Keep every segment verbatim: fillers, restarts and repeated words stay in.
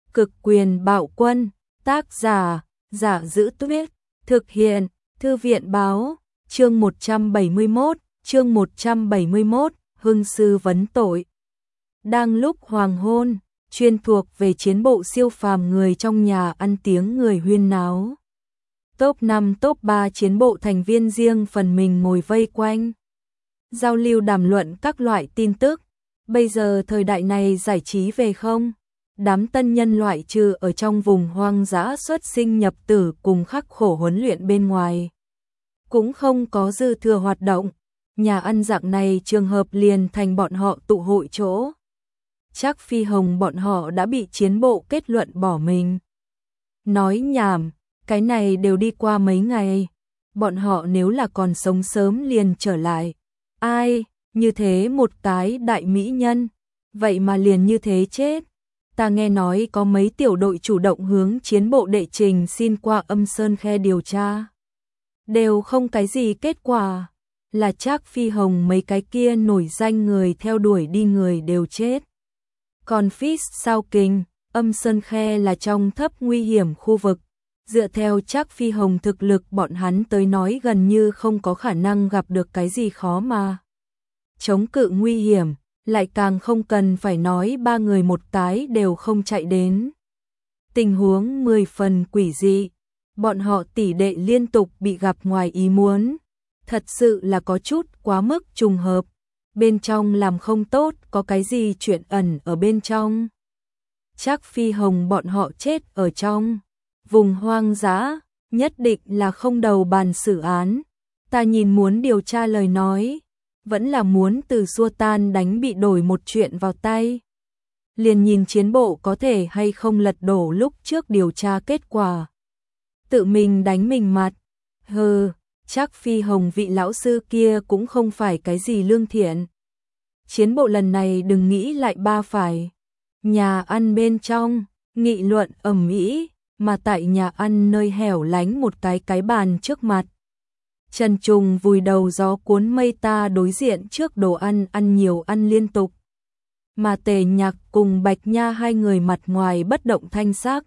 Cực quyền bạo quân, tác giả, Giả Giữ Tuyết, thực hiện, Thư viện báo, chương một trăm bảy mươi mốt, chương một trăm bảy mươi mốt, hưng sư vấn tội. Đang lúc hoàng hôn, chuyên thuộc về chiến bộ siêu phàm người trong nhà ăn tiếng người huyên náo. Top năm top ba chiến bộ thành viên riêng phần mình ngồi vây quanh. Giao lưu đàm luận các loại tin tức. Bây giờ thời đại này giải trí về không? Đám tân nhân loại trừ ở trong vùng hoang dã xuất sinh nhập tử cùng khắc khổ huấn luyện bên ngoài. Cũng không có dư thừa hoạt động. Nhà ăn dạng này trường hợp liền thành bọn họ tụ hội chỗ. Chắc Phi Hồng bọn họ đã bị chiến bộ kết luận bỏ mình. Nói nhảm, cái này đều đi qua mấy ngày. Bọn họ nếu là còn sống sớm liền trở lại. Ai, như thế một cái đại mỹ nhân, vậy mà liền như thế chết. Ta nghe nói có mấy tiểu đội chủ động hướng chiến bộ đệ trình xin qua Âm Sơn Khe điều tra. Đều không cái gì kết quả, là Trác Phi Hồng mấy cái kia nổi danh người theo đuổi đi người đều chết. Còn Fist sao kinh, Âm Sơn Khe là trong thấp nguy hiểm khu vực. Dựa theo Trác Phi Hồng thực lực bọn hắn tới nói gần như không có khả năng gặp được cái gì khó mà chống cự nguy hiểm, lại càng không cần phải nói ba người một cái đều không chạy đến. Tình huống mười phần quỷ dị, bọn họ tỷ đệ liên tục bị gặp ngoài ý muốn, thật sự là có chút quá mức trùng hợp. Bên trong làm không tốt, có cái gì chuyện ẩn ở bên trong. Trác Phi Hồng bọn họ chết ở trong vùng hoang dã, nhất định là không đầu bàn xử án. Ta nhìn muốn điều tra lời nói, vẫn là muốn từ xua tan đánh bị đổi một chuyện vào tay. Liền nhìn chiến bộ có thể hay không lật đổ lúc trước điều tra kết quả. Tự mình đánh mình mặt. Hừ, chắc Phi Hồng vị lão sư kia cũng không phải cái gì lương thiện. Chiến bộ lần này đừng nghĩ lại ba phải. Nhà ăn bên trong, nghị luận ầm ĩ, mà tại nhà ăn nơi hẻo lánh một cái cái bàn trước mặt. Trần Trùng vùi đầu gió cuốn mây ta đối diện trước đồ ăn ăn nhiều ăn liên tục. Mà Tề Nhạc cùng Bạch Nha hai người mặt ngoài bất động thanh sắc.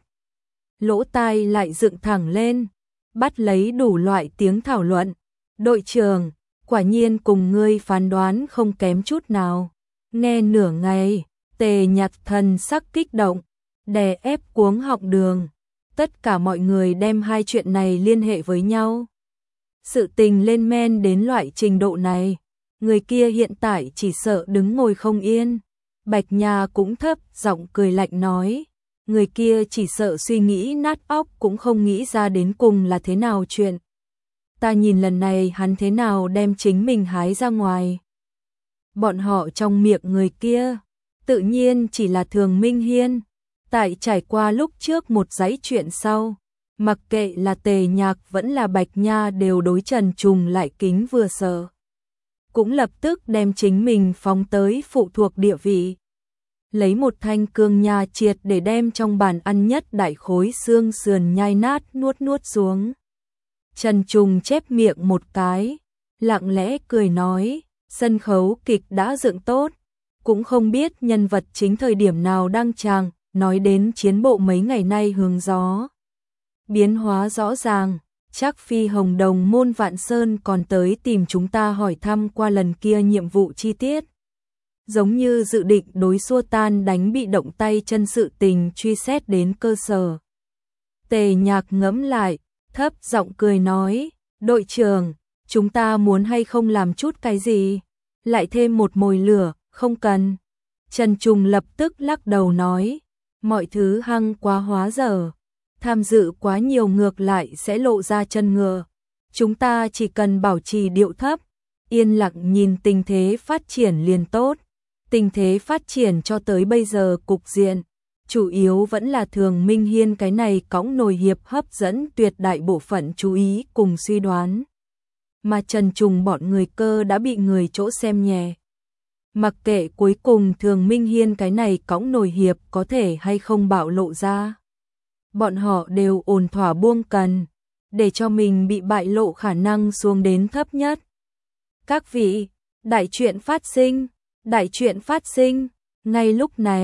Lỗ tai lại dựng thẳng lên, bắt lấy đủ loại tiếng thảo luận. Đội trưởng, quả nhiên cùng ngươi phán đoán không kém chút nào. Nghe nửa ngày, Tề Nhạc thần sắc kích động, đè ép cuống họng đường. Tất cả mọi người đem hai chuyện này liên hệ với nhau. Sự tình lên men đến loại trình độ này, người kia hiện tại chỉ sợ đứng ngồi không yên. Bạch Nha cũng thấp giọng cười lạnh nói, người kia chỉ sợ suy nghĩ nát óc cũng không nghĩ ra đến cùng là thế nào chuyện. Ta nhìn lần này hắn thế nào đem chính mình hái ra ngoài. Bọn họ trong miệng người kia, tự nhiên chỉ là Thường Minh Hiên. Tại trải qua lúc trước một dãy chuyện sau, mặc kệ là Tề Nhạc vẫn là Bạch Nha đều đối Trần Trùng lại kính vừa sợ. Cũng lập tức đem chính mình phóng tới phụ thuộc địa vị. Lấy một thanh cương nha triệt để đem trong bàn ăn nhất đại khối xương sườn nhai nát nuốt nuốt xuống. Trần Trùng chép miệng một cái, lặng lẽ cười nói, sân khấu kịch đã dựng tốt, cũng không biết nhân vật chính thời điểm nào đăng tràng. Nói đến chiến bộ mấy ngày nay hướng gió biến hóa rõ ràng, chắc Phi Hồng đồng môn Vạn Sơn còn tới tìm chúng ta hỏi thăm qua lần kia nhiệm vụ chi tiết. Giống như dự định đối xua tan đánh bị động tay chân sự tình truy xét đến cơ sở. Tề Nhạc ngẫm lại, thấp giọng cười nói, đội trưởng, chúng ta muốn hay không làm chút cái gì? Lại thêm một mồi lửa, không cần. Trần Trùng lập tức lắc đầu nói, mọi thứ hăng quá hóa dở, tham dự quá nhiều ngược lại sẽ lộ ra chân ngựa. Chúng ta chỉ cần bảo trì điệu thấp, yên lặng nhìn tình thế phát triển liền tốt. Tình thế phát triển cho tới bây giờ cục diện, chủ yếu vẫn là Thường Minh Hiên cái này cõng nồi hiệp hấp dẫn tuyệt đại bộ phận chú ý cùng suy đoán. Mà Trần Trùng bọn người cơ đã bị người chỗ xem nhẹ. Mặc kệ cuối cùng Thường Minh Hiên cái này cõng nồi hiệp có thể hay không bạo lộ ra. Bọn họ đều ổn thỏa buông cần, để cho mình bị bại lộ khả năng xuống đến thấp nhất. Các vị, đại chuyện phát sinh, đại chuyện phát sinh, ngay lúc này,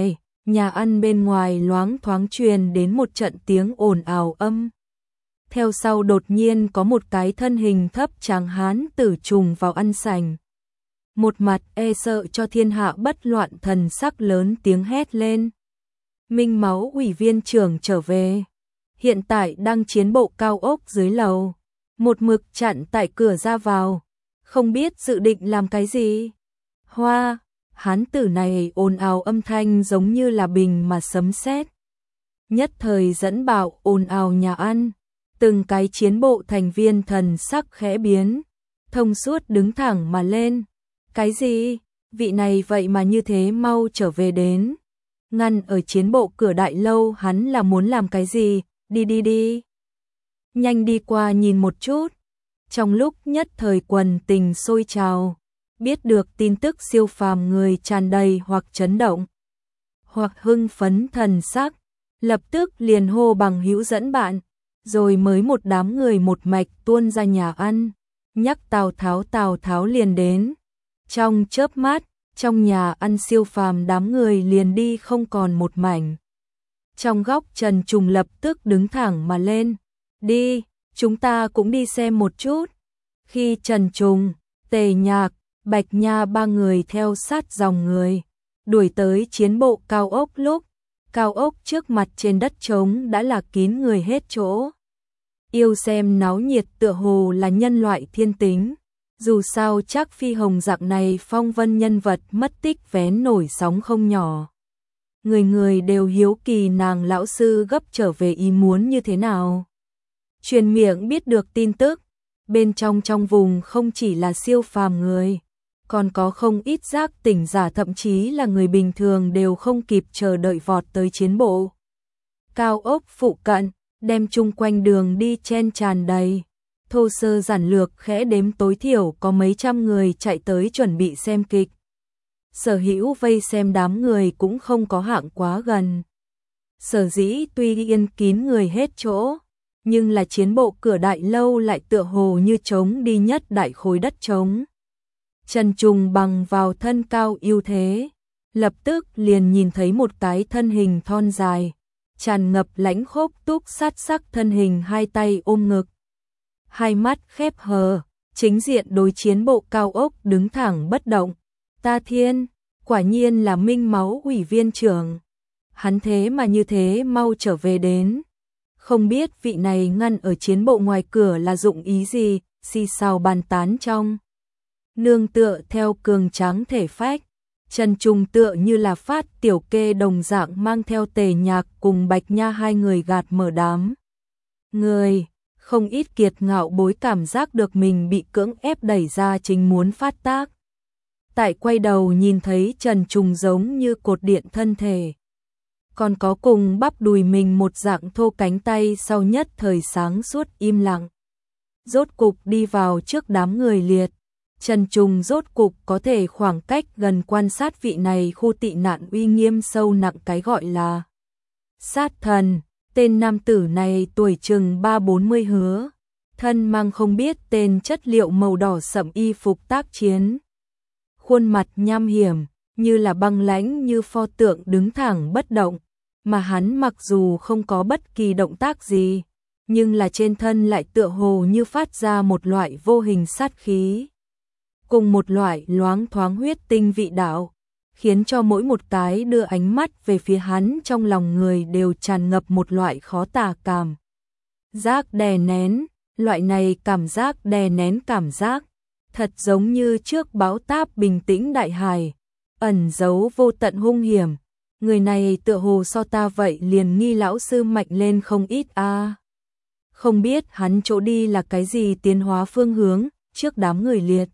nhà ăn bên ngoài loáng thoáng truyền đến một trận tiếng ồn ào âm. Theo sau đột nhiên có một cái thân hình thấp tráng hán tử trùng vào ăn sành. Một mặt e sợ cho thiên hạ bất loạn, thần sắc lớn tiếng hét lên. Minh Máu ủy viên trưởng trở về. Hiện tại đang chiến bộ cao ốc dưới lầu. Một mực chặn tại cửa ra vào. Không biết dự định làm cái gì. Hoa, hán tử này ồn ào âm thanh giống như là bình mà sấm sét. Nhất thời dẫn bạo ồn ào nhà ăn. Từng cái chiến bộ thành viên thần sắc khẽ biến. Thông suốt đứng thẳng mà lên. Cái gì? Vị này vậy mà như thế mau trở về đến. Ngăn ở chiến bộ cửa đại lâu hắn là muốn làm cái gì? Đi đi đi. Nhanh đi qua nhìn một chút. Trong lúc nhất thời quần tình sôi trào. Biết được tin tức siêu phàm người tràn đầy hoặc chấn động. Hoặc hưng phấn thần sắc. Lập tức liền hô bằng hữu dẫn bạn. Rồi mới một đám người một mạch tuôn ra nhà ăn. Nhắc Tào Tháo Tào Tháo liền đến. Trong chớp mắt, trong nhà ăn siêu phàm đám người liền đi không còn một mảnh. Trong góc Trần Trùng lập tức đứng thẳng mà lên. Đi, chúng ta cũng đi xem một chút. Khi Trần Trùng, Tề Nhạc, Bạch Nha ba người theo sát dòng người, đuổi tới chiến bộ cao ốc lúc, cao ốc trước mặt trên đất trống đã là kín người hết chỗ. Yêu xem náo nhiệt tựa hồ là nhân loại thiên tính. Dù sao chắc Phi Hồng dạng này phong vân nhân vật mất tích vén nổi sóng không nhỏ. Người người đều hiếu kỳ nàng lão sư gấp trở về ý muốn như thế nào. Truyền miệng biết được tin tức, bên trong trong vùng không chỉ là siêu phàm người, còn có không ít giác tỉnh giả, thậm chí là người bình thường đều không kịp chờ đợi vọt tới chiến bộ. Cao ốc phụ cận, đem chung quanh đường đi chen tràn đầy. Thô sơ giản lược khẽ đếm tối thiểu có mấy trăm người chạy tới chuẩn bị xem kịch. Sở hữu vây xem đám người cũng không có hạng quá gần. Sở dĩ tuy yên kín người hết chỗ, nhưng là chiến bộ cửa đại lâu lại tựa hồ như trống đi nhất đại khối đất trống. Trần Trùng bằng vào thân cao ưu thế, lập tức liền nhìn thấy một cái thân hình thon dài, tràn ngập lãnh khốc túc sát sắc thân hình, hai tay ôm ngực. Hai mắt khép hờ, chính diện đối chiến bộ cao ốc đứng thẳng bất động. Ta thiên, quả nhiên là Minh Máu ủy viên trưởng. Hắn thế mà như thế mau trở về đến. Không biết vị này ngăn ở chiến bộ ngoài cửa là dụng ý gì, xì xào bàn tán trong. Nương tựa theo cường tráng thể phách, Trần Trùng tựa như là phát tiểu kê đồng dạng mang theo Tề Nhạc cùng Bạch Nha hai người gạt mở đám. Người, không ít kiệt ngạo bối cảm giác được mình bị cưỡng ép đẩy ra chính muốn phát tác. Tại quay đầu nhìn thấy Trần Trùng giống như cột điện thân thể. Còn có cùng bắp đùi mình một dạng thô cánh tay, sau nhất thời sáng suốt im lặng. Rốt cục đi vào trước đám người liệt. Trần Trùng rốt cục có thể khoảng cách gần quan sát vị này khu tị nạn uy nghiêm sâu nặng, cái gọi là sát thần. Tên nam tử này tuổi chừng ba bốn mươi hứa, thân mang không biết tên chất liệu màu đỏ sẫm y phục tác chiến. Khuôn mặt nham hiểm, như là băng lãnh như pho tượng đứng thẳng bất động, mà hắn mặc dù không có bất kỳ động tác gì, nhưng là trên thân lại tựa hồ như phát ra một loại vô hình sát khí. Cùng một loại loáng thoáng huyết tinh vị đạo, khiến cho mỗi một cái đưa ánh mắt về phía hắn trong lòng người đều tràn ngập một loại khó tả cảm giác đè nén. Loại này cảm giác đè nén cảm giác, thật giống như trước bão táp bình tĩnh đại hải, ẩn giấu vô tận hung hiểm. Người này tựa hồ so ta vậy liền nghi lão sư mạnh lên không ít a. À. Không biết hắn chỗ đi là cái gì tiến hóa phương hướng, trước đám người liệt.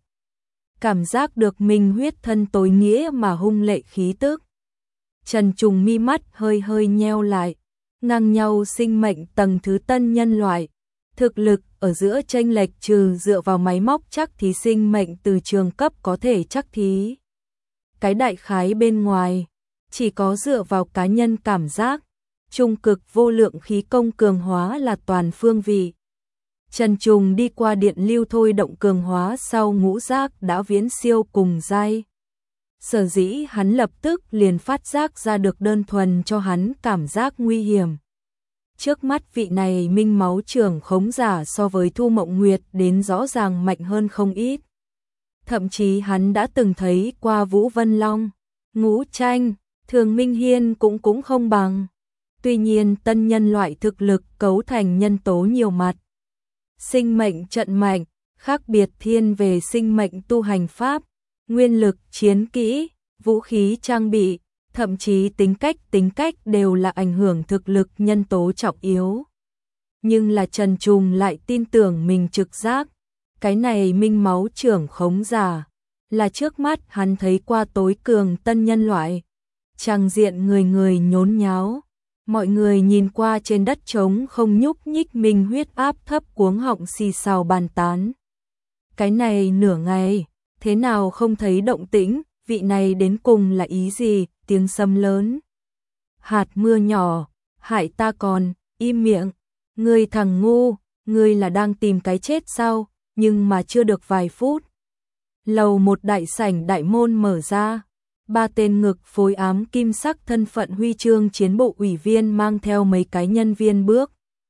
Cảm giác được mình huyết thân tối nghĩa mà hung lệ khí tức. Trần Trùng mi mắt hơi hơi nheo lại, ngang nhau sinh mệnh tầng thứ tân nhân loại. Thực lực ở giữa chênh lệch trừ dựa vào máy móc chắc thí sinh mệnh từ trường cấp có thể chắc thí. Cái đại khái bên ngoài, chỉ có dựa vào cá nhân cảm giác, trung cực vô lượng khí công cường hóa là toàn phương vị. Trần Trùng đi qua điện lưu thôi động cường hóa sau ngũ giác đã viễn siêu cùng giai. Sở dĩ hắn lập tức liền phát giác ra được đơn thuần cho hắn cảm giác nguy hiểm. Trước mắt vị này minh máu trưởng khống giả so với Thu Mộng Nguyệt đến rõ ràng mạnh hơn không ít. Thậm chí hắn đã từng thấy qua Vũ Vân Long, Ngũ Tranh, Thường Minh Hiên cũng cũng không bằng. Tuy nhiên tân nhân loại thực lực cấu thành nhân tố nhiều mặt. Sinh mệnh trận mạnh, khác biệt thiên về sinh mệnh tu hành pháp, nguyên lực chiến kỹ, vũ khí trang bị, thậm chí tính cách tính cách đều là ảnh hưởng thực lực nhân tố trọng yếu. Nhưng là Trần Trùng lại tin tưởng mình trực giác, cái này minh máu trưởng khống giả, là trước mắt hắn thấy qua tối cường tân nhân loại. Tràng diện người người nhốn nháo, mọi người nhìn qua trên đất trống không nhúc nhích mình huyết áp thấp cuống họng xì xào bàn tán. Cái này nửa ngày, thế nào không thấy động tĩnh, vị này đến cùng là ý gì, tiếng sấm lớn. Hạt mưa nhỏ, hại ta còn, im miệng, ngươi thằng ngu, ngươi là đang tìm cái chết sao, nhưng mà chưa được vài phút. Lầu một đại sảnh đại môn mở ra, ba tên ngực phối ám kim sắc thân phận huy chương chiến bộ ủy viên mang theo mấy cái nhân viên bước.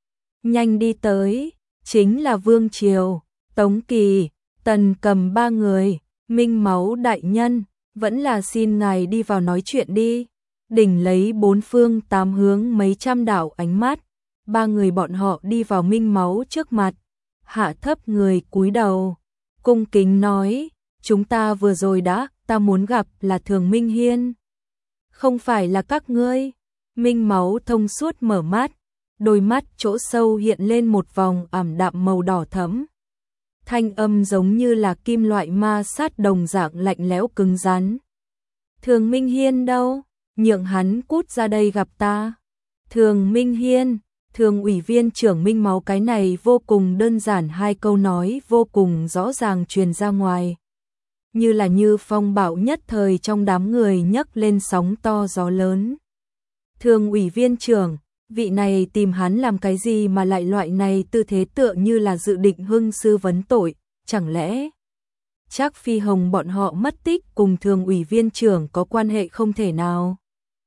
Nhanh đi tới, chính là Vương Triều, Tống Kỳ, Tần Cầm ba người, minh máu đại nhân, vẫn là xin ngài đi vào nói chuyện đi. Đỉnh lấy bốn phương tám hướng mấy trăm đạo ánh mắt, ba người bọn họ đi vào minh máu trước mặt, hạ thấp người cúi đầu, cung kính nói, chúng ta vừa rồi đã, ta muốn gặp là Thường Minh Hiên. Không phải là các ngươi. Minh máu thông suốt mở mắt, đôi mắt chỗ sâu hiện lên một vòng ảm đạm màu đỏ thẫm. Thanh âm giống như là kim loại ma sát đồng dạng lạnh lẽo cứng rắn. Thường Minh Hiên đâu? Nhượng hắn cút ra đây gặp ta. Thường Minh Hiên, Thường ủy viên trưởng minh máu, cái này vô cùng đơn giản, hai câu nói vô cùng rõ ràng truyền ra ngoài. Như là như phong bạo nhất thời trong đám người nhấc lên sóng to gió lớn. Thường ủy viên trưởng, vị này tìm hắn làm cái gì mà lại loại này tư thế tựa như là dự định hưng sư vấn tội, chẳng lẽ Trác Phi Hồng bọn họ mất tích cùng thường ủy viên trưởng có quan hệ không thể nào.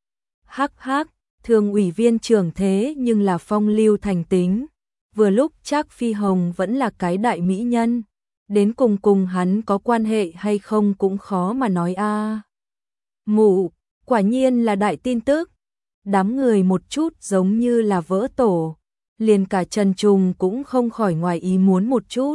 Hắc hắc, thường ủy viên trưởng thế nhưng là phong lưu thành tính, vừa lúc Trác Phi Hồng vẫn là cái đại mỹ nhân, đến cùng cùng hắn có quan hệ hay không cũng khó mà nói a. À. Mụ, quả nhiên là đại tin tức. Đám người một chút giống như là vỡ tổ, liền cả Trần Trùng cũng không khỏi ngoài ý muốn một chút.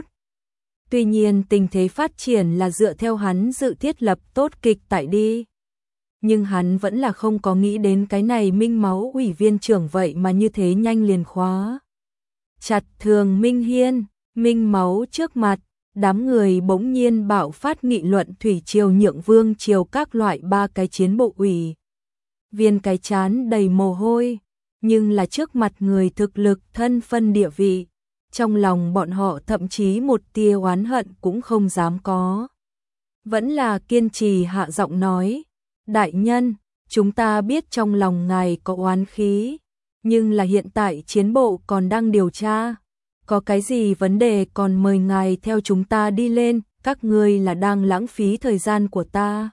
Tuy nhiên tình thế phát triển là dựa theo hắn dự thiết lập tốt kịch tại đi. Nhưng hắn vẫn là không có nghĩ đến cái này minh máu ủy viên trưởng vậy mà như thế nhanh liền khóa. Chặt Thường Minh Hiên, minh máu trước mặt, đám người bỗng nhiên bạo phát nghị luận thủy triều nhượng Vương triều các loại ba cái chiến bộ ủy. Viên cái chán đầy mồ hôi, nhưng là trước mặt người thực lực thân phân địa vị, trong lòng bọn họ thậm chí một tia oán hận cũng không dám có. Vẫn là kiên trì hạ giọng nói, đại nhân, chúng ta biết trong lòng ngài có oán khí, nhưng là hiện tại chiến bộ còn đang điều tra, có cái gì vấn đề còn mời ngài theo chúng ta đi lên, các ngươi là đang lãng phí thời gian của ta.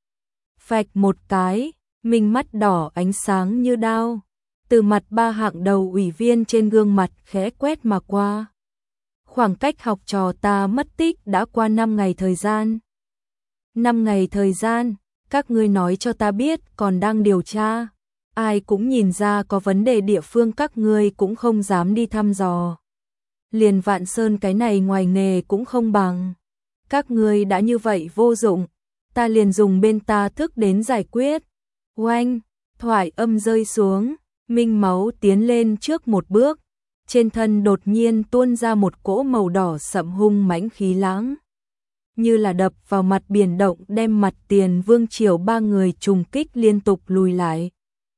Phạch một cái, minh mắt đỏ ánh sáng như đao, từ mặt ba hạng đầu ủy viên trên gương mặt khẽ quét mà qua. Khoảng cách học trò ta mất tích đã qua năm ngày thời gian. năm ngày thời gian, các ngươi nói cho ta biết còn đang điều tra. Ai cũng nhìn ra có vấn đề địa phương các ngươi cũng không dám đi thăm dò. Liền Vạn Sơn cái này ngoài nghề cũng không bằng. Các ngươi đã như vậy vô dụng, ta liền dùng bên ta thức đến giải quyết. Oanh, thoại âm rơi xuống, minh máu tiến lên trước một bước, trên thân đột nhiên tuôn ra một cỗ màu đỏ sậm hung mãnh khí lãng, như là đập vào mặt biển động đem mặt Tiền Vương triều ba người trùng kích liên tục lùi lại.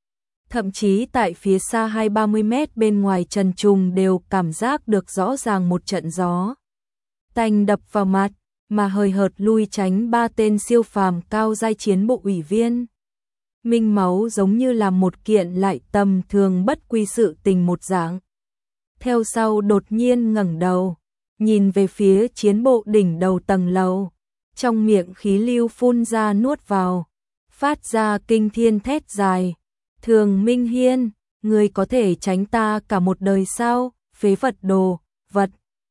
Thậm chí tại phía xa hai ba mươi mét bên ngoài Trần Trùng đều cảm giác được rõ ràng một trận gió tanh đập vào mặt, mà hời hợt lui tránh ba tên siêu phàm cao giai chiến bộ ủy viên. Minh máu giống như là một kiện lại tầm thường bất quy sự tình một dạng. Theo sau đột nhiên ngẩng đầu, nhìn về phía chiến bộ đỉnh đầu tầng lầu, trong miệng khí lưu phun ra nuốt vào, phát ra kinh thiên thét dài. Thường Minh Hiên, ngươi có thể tránh ta cả một đời sao? Phế vật đồ, vật.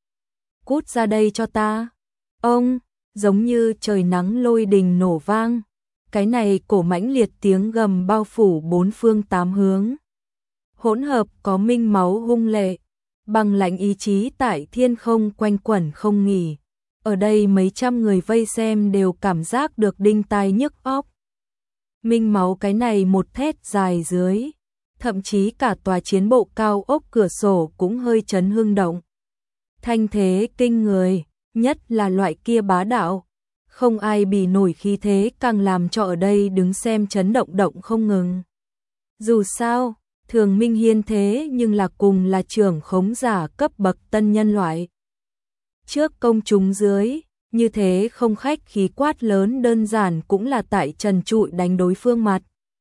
Cút ra đây cho ta. Ông, giống như trời nắng lôi đình nổ vang. Cái này cổ mãnh liệt tiếng gầm bao phủ bốn phương tám hướng. Hỗn hợp có minh máu hung lệ, bằng lãnh ý chí tại thiên không quanh quẩn không nghỉ. Ở đây mấy trăm người vây xem đều cảm giác được đinh tai nhức óc. Minh máu cái này một thét dài dưới, thậm chí cả tòa chiến bộ cao ốc cửa sổ cũng hơi chấn hưng động. Thanh thế kinh người, nhất là loại kia bá đạo. Không ai bì nổi khí thế càng làm cho ở đây đứng xem chấn động động không ngừng. Dù sao, Thường Minh Hiên thế nhưng là cùng là trưởng khống giả cấp bậc tân nhân loại. Trước công chúng dưới, như thế không khách khí quát lớn đơn giản cũng là tại trần trụi đánh đối phương mặt.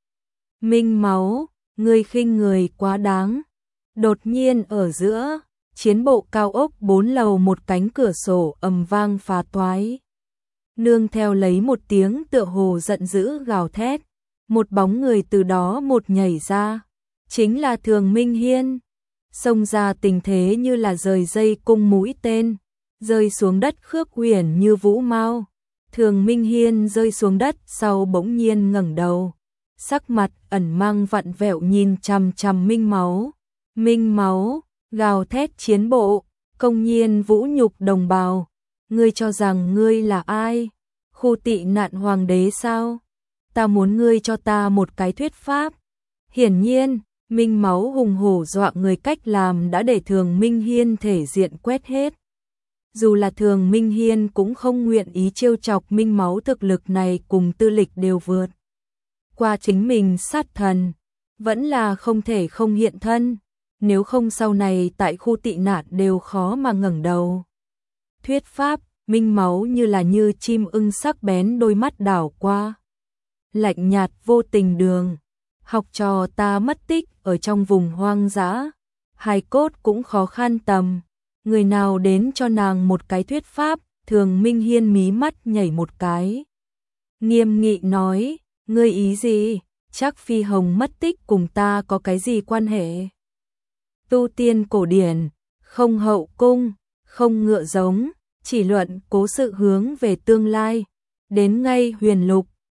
Minh máu, ngươi khinh người quá đáng. Đột nhiên ở giữa, chiến bộ cao ốc bốn lầu một cánh cửa sổ ầm vang phá toái. Nương theo lấy một tiếng tựa hồ giận dữ gào thét, một bóng người từ đó một nhảy ra, chính là Thường Minh Hiên. Xông ra tình thế như là rời dây cung mũi tên, rơi xuống đất khước huyền như vũ mau. Thường Minh Hiên rơi xuống đất sau bỗng nhiên ngẩng đầu, sắc mặt ẩn mang vặn vẹo nhìn chằm chằm Minh máu. Minh máu, gào thét chiến bộ, công nhiên vũ nhục đồng bào. Ngươi cho rằng ngươi là ai? Khu tị nạn hoàng đế sao? Ta muốn ngươi cho ta một cái thuyết pháp. Hiển nhiên, Minh máu hùng hổ dọa người cách làm đã để Thường Minh Hiên thể diện quét hết. Dù là Thường Minh Hiên cũng không nguyện ý trêu chọc Minh máu thực lực này cùng tư lịch đều vượt qua chính mình sát thần, vẫn là không thể không hiện thân, nếu không sau này tại khu tị nạn đều khó mà ngẩng đầu. Thuyết pháp, Minh máu như là như chim ưng sắc bén đôi mắt đảo qua. Lạnh nhạt vô tình đường, học trò ta mất tích ở trong vùng hoang dã, hài cốt cũng khó khăn tầm. Người nào đến cho nàng một cái thuyết pháp? Thường Minh Hiên mí mắt nhảy một cái, nghiêm nghị nói, ngươi ý gì? Chắc Phi Hồng mất tích cùng ta có cái gì quan hệ? Tu tiên cổ điển, không hậu cung, không ngựa giống, chỉ luận cố sự hướng về tương lai. Đến ngay huyền lục,